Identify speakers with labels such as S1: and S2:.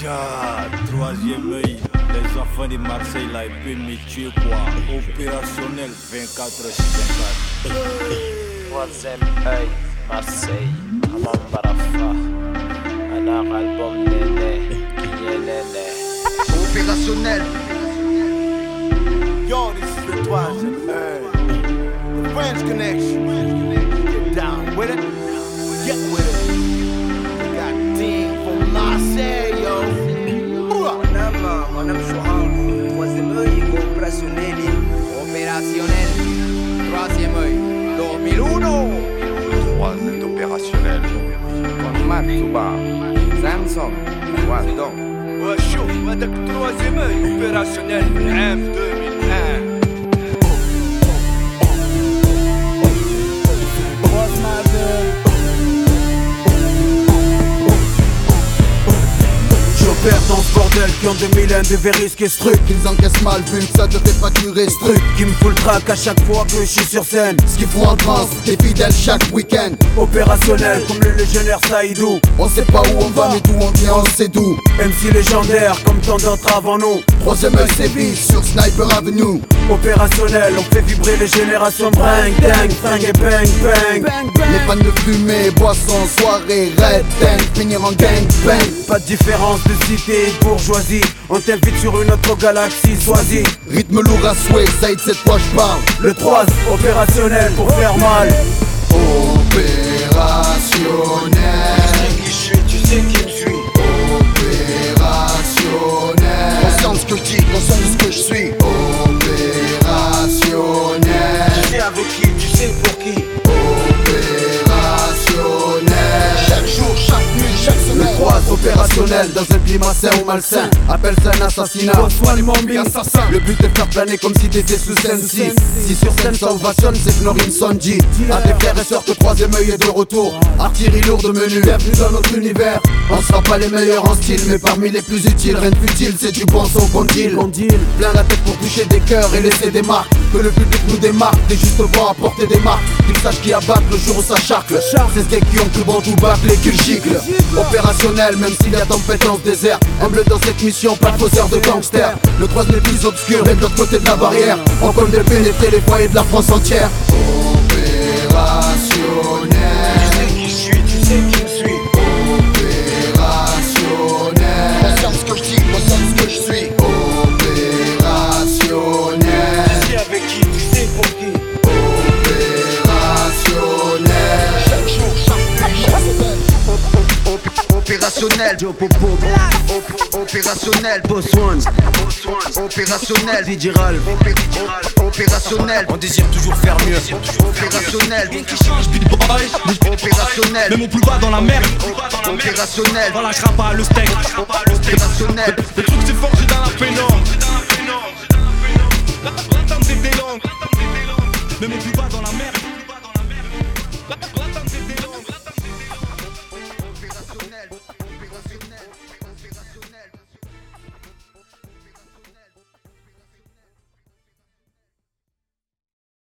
S1: Tcha, troisième œil, les enfants de Marseille là, ils peuvent me tuer quoi. Opérationnel 24/24.
S2: Troisième œil, Marseille, Amam Barafa, un album Néné, Néné.
S3: Opérationnel.
S1: Yo, this is the troisième œil. The French connection. Get down with it. Get with it. We got team from Marseille, yo.
S4: Mon âme Chouhan, troisième œil, opérationnel, opérationnel, troisième œil, 2001.
S3: Troisième opérationnel.
S4: Con Matsuba, Samsung, Wadon.
S5: Ouais, chaud, avec troisième œil opérationnel, M 2001.
S6: J'opère dans ce bordel qui en 2001 devait risquer ce truc.
S3: Ils encaissent mal vu que ça devait pas durer ce truc.
S6: Qui me fout le trac à chaque fois que je suis sur scène.
S3: Ce qu'ils font en transe, t'es fidèle chaque week-end.
S6: Opérationnel comme le légionnaire Saïdou.
S3: On sait pas où on va mais d'où on vient on sait d'où.
S6: MC légendaire comme tant d'autres avant nous.
S3: Troisième œil sévit sur Sniper Avenue.
S6: Opérationnel, on fait vibrer les générations. Bring, dang, fring et bang, bang.
S3: Les fans de fumée, boissons, soirée, red tank, finir en gang bang.
S6: Pas de différence de cité et de bourgeoisie. On t'invite sur une autre galaxie, sois-y.
S3: Rythme lourd à souhait, Saïd cette fois je parle.
S6: Le 3 opérationnel pour faire mal.
S3: Opérationnel.
S4: Tu sais qui je suis, tu sais qui me suis.
S3: Opérationnel. Conscient de ce que je dis, conscient de ce que je suis. Opérationnel.
S4: Tu sais avec qui, tu sais pour qui.
S3: Opérationnel. Chaque jour, chaque nuit, chaque semaine.
S6: Le 3 opérationnel dans un climat sain ou malsain. Appelle ça un assassinat. Sois les mombis, assassin. Le but est de faire planer comme si t'étais sous Sensi. Si sur scène ça ovationne, c'est que Norin Sonji. À tes frères et sœurs, le troisième œil est de retour. Artillerie lourde menu, bienvenue dans notre univers. On sera pas les meilleurs en style, mais parmi les plus utiles. Rien de futile, c'est du bon son qu'on deal. Plein la tête pour toucher des cœurs et laisser des marques. Que le public nous démarque, des juste bons à porter des marques. Qu'ils sachent qui abattent le jour où ça charcle. C'est ce qui ont plus bon tout bac, les kills giclent. Opérationnel, même s'il y a tempête dans ce désert. Humble dans cette mission, pas de faussaire de gangster. Le 3 n'est plus obscur, et de l'autre côté de la barrière. On compte de pénétrer les foyers de la France entière.
S3: Opérationnel.
S4: Tu sais qui je suis, tu sais qui me suis.
S3: Opérationnel. Conscient de ce que je dis, conscient de ce que je suis. Opérationnel.
S4: Tu sais avec qui, tu sais pour qui.
S3: Opérationnel. Chaque jour, chaque nuit, chaque semaine. Opérationnel. Opérationnel.
S6: Boss One,
S3: Opérationnel.
S6: Digiral.
S3: Opérationnel.
S5: On désire toujours faire mieux.
S3: Opérationnel.
S5: Rien qui change, big boy.
S3: Opérationnel.
S5: Mais mon plus bas dans la merde.
S3: Opérationnel.
S5: On lâchera pas le steak.
S3: Opérationnel.
S5: Le truc c'est forgé dans la pénombre. L'attente était longue. Mais mon plus bas